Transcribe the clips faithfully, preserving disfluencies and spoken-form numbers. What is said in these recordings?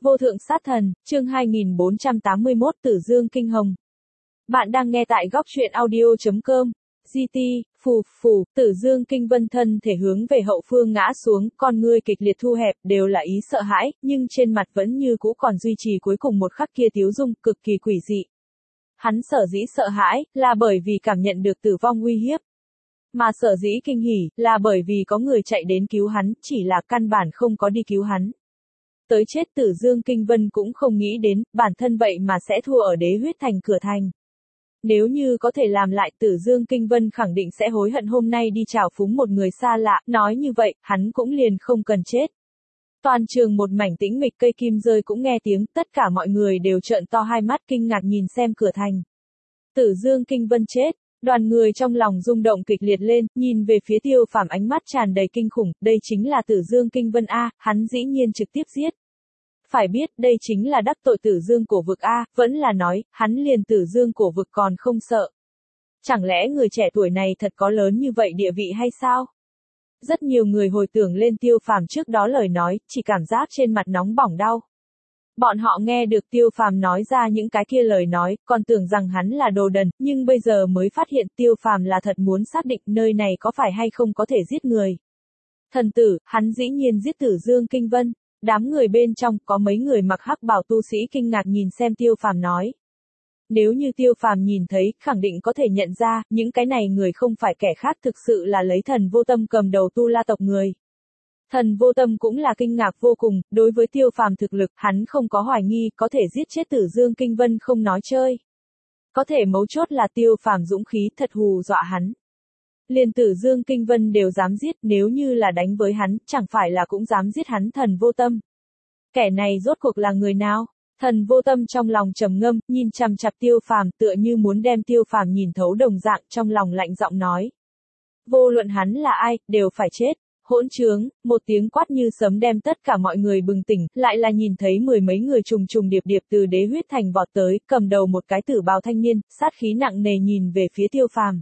Vô thượng sát thần, chương hai nghìn bốn trăm tám mươi mốt Tử Dương Kinh Hồng. Bạn đang nghe tại góc truyện audio.com. giê tê, phù, phù, Tử Dương Kinh Vân thân thể hướng về hậu phương ngã xuống, con ngươi kịch liệt thu hẹp, đều là ý sợ hãi, nhưng trên mặt vẫn như cũ còn duy trì cuối cùng một khắc kia tiếu dung, cực kỳ quỷ dị. Hắn sở dĩ sợ hãi, là bởi vì cảm nhận được tử vong uy hiếp. Mà sở dĩ kinh hỉ, là bởi vì có người chạy đến cứu hắn, chỉ là căn bản không có đi cứu hắn. Tới chết Tử Dương Kinh Vân cũng không nghĩ đến, bản thân vậy mà sẽ thua ở đế huyết thành cửa thành. Nếu như có thể làm lại, Tử Dương Kinh Vân khẳng định sẽ hối hận hôm nay đi chào phúng một người xa lạ, nói như vậy, hắn cũng liền không cần chết. Toàn trường một mảnh tĩnh mịch, cây kim rơi cũng nghe tiếng, tất cả mọi người đều trợn to hai mắt kinh ngạc nhìn xem cửa thành. Tử Dương Kinh Vân chết. Đoàn người trong lòng rung động kịch liệt lên, nhìn về phía Tiêu Phàm ánh mắt tràn đầy kinh khủng, đây chính là Tử Dương Kinh Vân A, hắn dĩ nhiên trực tiếp giết. Phải biết, đây chính là đắc tội Tử Dương cổ vực A, vẫn là nói, hắn liền Tử Dương cổ vực còn không sợ. Chẳng lẽ người trẻ tuổi này thật có lớn như vậy địa vị hay sao? Rất nhiều người hồi tưởng lên Tiêu Phàm trước đó lời nói, chỉ cảm giác trên mặt nóng bỏng đau. Bọn họ nghe được Tiêu Phàm nói ra những cái kia lời nói, còn tưởng rằng hắn là đồ đần, nhưng bây giờ mới phát hiện Tiêu Phàm là thật muốn xác định nơi này có phải hay không có thể giết người. Thần tử, hắn dĩ nhiên giết Tử Dương Kinh Vân. Đám người bên trong có mấy người mặc hắc bào tu sĩ kinh ngạc nhìn xem Tiêu Phàm nói. Nếu như Tiêu Phàm nhìn thấy, khẳng định có thể nhận ra, những cái này người không phải kẻ khác, thực sự là lấy Thần Vô Tâm cầm đầu Tu La tộc người. Thần Vô Tâm cũng là kinh ngạc vô cùng, đối với Tiêu Phàm thực lực, hắn không có hoài nghi, có thể giết chết Tử Dương Kinh Vân không nói chơi. Có thể mấu chốt là Tiêu Phàm dũng khí thật hù dọa hắn. Liền Tử Dương Kinh Vân đều dám giết, nếu như là đánh với hắn, chẳng phải là cũng dám giết hắn Thần Vô Tâm. Kẻ này rốt cuộc là người nào? Thần Vô Tâm trong lòng trầm ngâm, nhìn chằm chằm Tiêu Phàm, tựa như muốn đem Tiêu Phàm nhìn thấu đồng dạng, trong lòng lạnh giọng nói. Vô luận hắn là ai, đều phải chết. Hỗn trướng, một tiếng quát như sấm đem tất cả mọi người bừng tỉnh, lại là nhìn thấy mười mấy người trùng trùng điệp điệp từ đế huyết thành vọt tới, cầm đầu một cái tử bào thanh niên, sát khí nặng nề nhìn về phía Tiêu Phàm.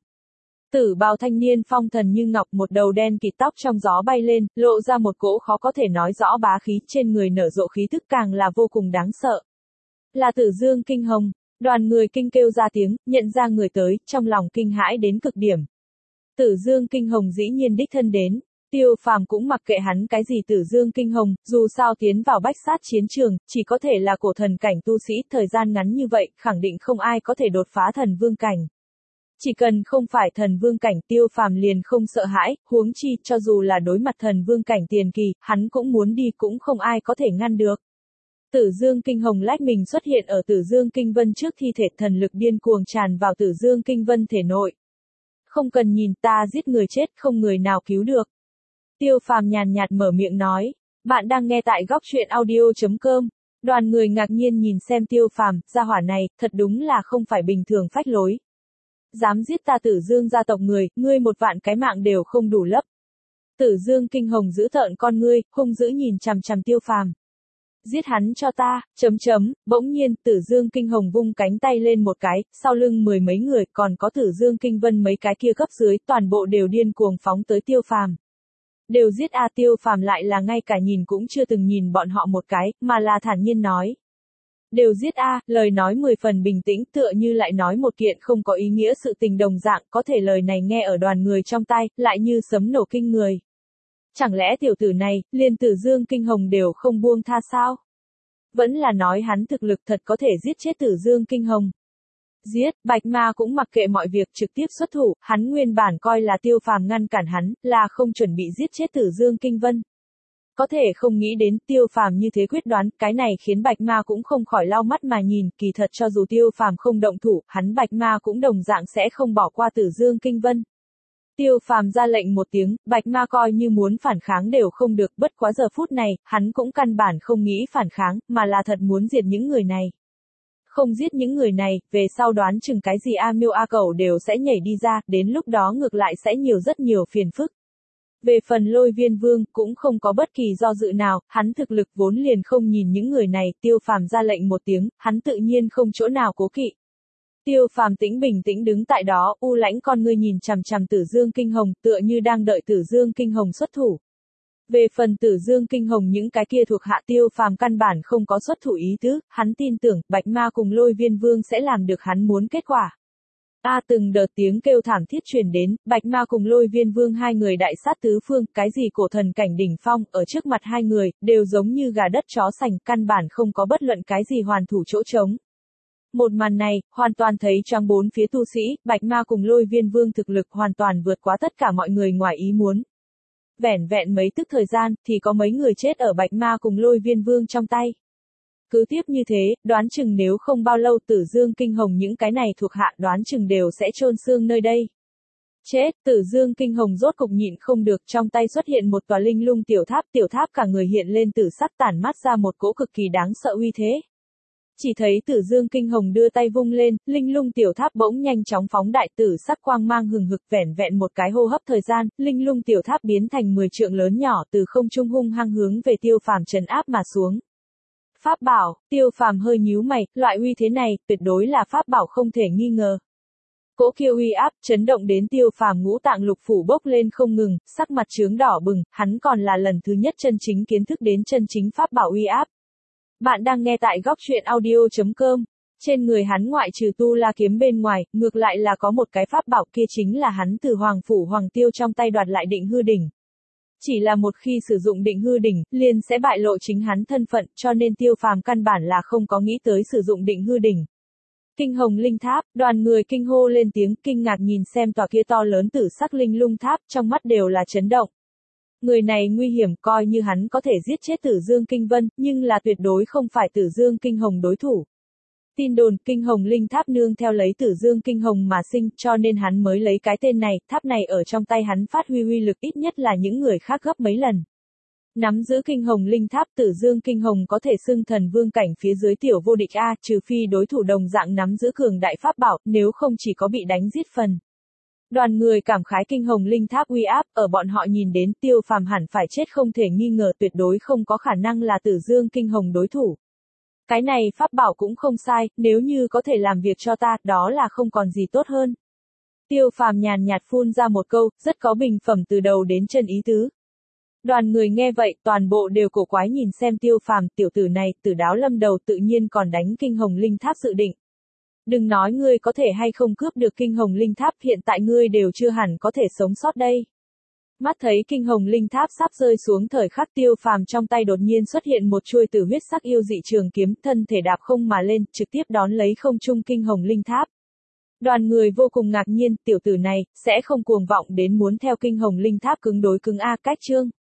Tử bào thanh niên phong thần như ngọc, một đầu đen kịt tóc trong gió bay lên, lộ ra một cỗ khó có thể nói rõ bá khí, trên người nở rộ khí tức càng là vô cùng đáng sợ. Là Tử Dương Kinh Hồng. Đoàn người kinh kêu ra tiếng, nhận ra người tới, trong lòng kinh hãi đến cực điểm. Tử Dương Kinh Hồng dĩ nhiên đích thân đến. Tiêu Phàm cũng mặc kệ hắn cái gì Tử Dương Kinh Hồng, dù sao tiến vào bách sát chiến trường, chỉ có thể là cổ thần cảnh tu sĩ, thời gian ngắn như vậy, khẳng định không ai có thể đột phá thần vương cảnh. Chỉ cần không phải thần vương cảnh, Tiêu Phàm liền không sợ hãi, huống chi, cho dù là đối mặt thần vương cảnh tiền kỳ, hắn cũng muốn đi, cũng không ai có thể ngăn được. Tử Dương Kinh Hồng lách mình xuất hiện ở Tử Dương Kinh Vân trước, thi thể thần lực điên cuồng tràn vào Tử Dương Kinh Vân thể nội. Không cần nhìn, ta giết người chết, không người nào cứu được. Tiêu Phàm nhàn nhạt mở miệng nói. Bạn đang nghe tại góc truyện audio.com. Đoàn người ngạc nhiên nhìn xem Tiêu Phàm, gia hỏa này, thật đúng là không phải bình thường phách lối. Dám giết ta Tử Dương gia tộc người, ngươi một vạn cái mạng đều không đủ lấp. Tử Dương Kinh Hồng giữ tợn con ngươi, hung dữ nhìn chằm chằm Tiêu Phàm. Giết hắn cho ta, chấm chấm, bỗng nhiên, Tử Dương Kinh Hồng vung cánh tay lên một cái, sau lưng mười mấy người, còn có Tử Dương Kinh Vân mấy cái kia cấp dưới, toàn bộ đều điên cuồng phóng tới Tiêu Phàm. Đều giết a. Tiêu Phàm lại là ngay cả nhìn cũng chưa từng nhìn bọn họ một cái, mà là thản nhiên nói. Đều giết a, lời nói mười phần bình tĩnh, tựa như lại nói một kiện không có ý nghĩa sự tình đồng dạng, có thể lời này nghe ở đoàn người trong tai, lại như sấm nổ kinh người. Chẳng lẽ tiểu tử này, liền Tử Dương Kinh Hồng đều không buông tha sao? Vẫn là nói hắn thực lực thật có thể giết chết Tử Dương Kinh Hồng. Giết, Bạch Ma cũng mặc kệ mọi việc trực tiếp xuất thủ, hắn nguyên bản coi là Tiêu Phàm ngăn cản hắn, là không chuẩn bị giết chết Tử Dương Kinh Vân. Có thể không nghĩ đến Tiêu Phàm như thế quyết đoán, cái này khiến Bạch Ma cũng không khỏi lau mắt mà nhìn, kỳ thật cho dù Tiêu Phàm không động thủ, hắn Bạch Ma cũng đồng dạng sẽ không bỏ qua Tử Dương Kinh Vân. Tiêu Phàm ra lệnh một tiếng, Bạch Ma coi như muốn phản kháng đều không được, bất quá giờ phút này, hắn cũng căn bản không nghĩ phản kháng, mà là thật muốn diệt những người này. Không giết những người này, về sau đoán chừng cái gì A Miêu A Cẩu đều sẽ nhảy đi ra, đến lúc đó ngược lại sẽ nhiều rất nhiều phiền phức. Về phần Lôi Viên Vương, cũng không có bất kỳ do dự nào, hắn thực lực vốn liền không nhìn những người này, Tiêu Phàm ra lệnh một tiếng, hắn tự nhiên không chỗ nào cố kỵ. Tiêu Phàm tĩnh bình tĩnh đứng tại đó, u lãnh con ngươi nhìn chằm chằm Tử Dương Kinh Hồng, tựa như đang đợi Tử Dương Kinh Hồng xuất thủ. Về phần Tử Dương Kinh Hồng những cái kia thuộc hạ Tiêu Phàm căn bản không có xuất thủ ý tứ, hắn tin tưởng Bạch Ma cùng Lôi Viên Vương sẽ làm được hắn muốn kết quả. A à, từng đợt tiếng kêu thảm thiết truyền đến, Bạch Ma cùng Lôi Viên Vương hai người đại sát tứ phương, cái gì cổ thần cảnh đỉnh phong, ở trước mặt hai người, đều giống như gà đất chó sành, căn bản không có bất luận cái gì hoàn thủ chỗ trống. Một màn này, hoàn toàn thấy trong bốn phía tu sĩ, Bạch Ma cùng Lôi Viên Vương thực lực hoàn toàn vượt quá tất cả mọi người ngoài ý muốn. Vẻn vẹn mấy tức thời gian, thì có mấy người chết ở Bạch Ma cùng Lôi Viên Vương trong tay. Cứ tiếp như thế, đoán chừng nếu không bao lâu Tử Dương Kinh Hồng những cái này thuộc hạ đoán chừng đều sẽ chôn xương nơi đây. Chết, Tử Dương Kinh Hồng rốt cục nhịn không được, trong tay xuất hiện một tòa linh lung tiểu tháp, tiểu tháp cả người hiện lên tử sắc tản mát ra một cỗ cực kỳ đáng sợ uy thế. Chỉ thấy Tử Dương Kinh Hồng đưa tay vung lên, linh lung tiểu tháp bỗng nhanh chóng phóng đại, tử sắc quang mang hừng hực, vẻn vẹn một cái hô hấp thời gian, linh lung tiểu tháp biến thành mười trượng lớn nhỏ, từ không trung hung hăng hướng về Tiêu Phàm trấn áp mà xuống. Pháp bảo, Tiêu Phàm hơi nhíu mày, loại uy thế này, tuyệt đối là pháp bảo không thể nghi ngờ. Cỗ kia uy áp, chấn động đến Tiêu Phàm ngũ tạng lục phủ bốc lên không ngừng, sắc mặt chướng đỏ bừng, hắn còn là lần thứ nhất chân chính kiến thức đến chân chính pháp bảo uy áp. Bạn đang nghe tại góc truyện audio chấm com. Trên người hắn ngoại trừ tu la kiếm bên ngoài, ngược lại là có một cái pháp bảo, kia chính là hắn từ Hoàng Phủ Hoàng Tiêu trong tay đoạt lại Định Hư Đỉnh. Chỉ là một khi sử dụng Định Hư Đỉnh, liền sẽ bại lộ chính hắn thân phận, cho nên Tiêu Phàm căn bản là không có nghĩ tới sử dụng Định Hư Đỉnh. Kinh Hồng Linh Tháp, đoàn người kinh hô lên tiếng, kinh ngạc nhìn xem tòa kia to lớn tử sắc linh lung tháp, trong mắt đều là chấn động. Người này nguy hiểm, coi như hắn có thể giết chết Tử Dương Kinh Vân, nhưng là tuyệt đối không phải Tử Dương Kinh Hồng đối thủ. Tin đồn, Kinh Hồng Linh Tháp nương theo lấy Tử Dương Kinh Hồng mà sinh, cho nên hắn mới lấy cái tên này, tháp này ở trong tay hắn phát huy uy lực ít nhất là những người khác gấp mấy lần. Nắm giữ Kinh Hồng Linh Tháp, Tử Dương Kinh Hồng có thể xưng thần vương cảnh phía dưới tiểu vô địch A, trừ phi đối thủ đồng dạng nắm giữ cường đại pháp bảo, nếu không chỉ có bị đánh giết phần. Đoàn người cảm khái Kinh Hồng Linh Tháp uy áp, ở bọn họ nhìn đến Tiêu Phàm hẳn phải chết không thể nghi ngờ, tuyệt đối không có khả năng là Tử Dương Kinh Hồng đối thủ. Cái này pháp bảo cũng không sai, nếu như có thể làm việc cho ta, đó là không còn gì tốt hơn. Tiêu Phàm nhàn nhạt phun ra một câu, rất có bình phẩm từ đầu đến chân ý tứ. Đoàn người nghe vậy, toàn bộ đều cổ quái nhìn xem Tiêu Phàm, tiểu tử này, Tử Đáo Lâm đầu tự nhiên còn đánh Kinh Hồng Linh Tháp dự định. Đừng nói ngươi có thể hay không cướp được Kinh Hồng Linh Tháp, hiện tại ngươi đều chưa hẳn có thể sống sót đây. Mắt thấy Kinh Hồng Linh Tháp sắp rơi xuống thời khắc, Tiêu Phàm trong tay đột nhiên xuất hiện một chuôi tử huyết sắc yêu dị trường kiếm, thân thể đạp không mà lên, trực tiếp đón lấy không trung Kinh Hồng Linh Tháp. Đoàn người vô cùng ngạc nhiên, tiểu tử này, sẽ không cuồng vọng đến muốn theo Kinh Hồng Linh Tháp cứng đối cứng A, cách chương.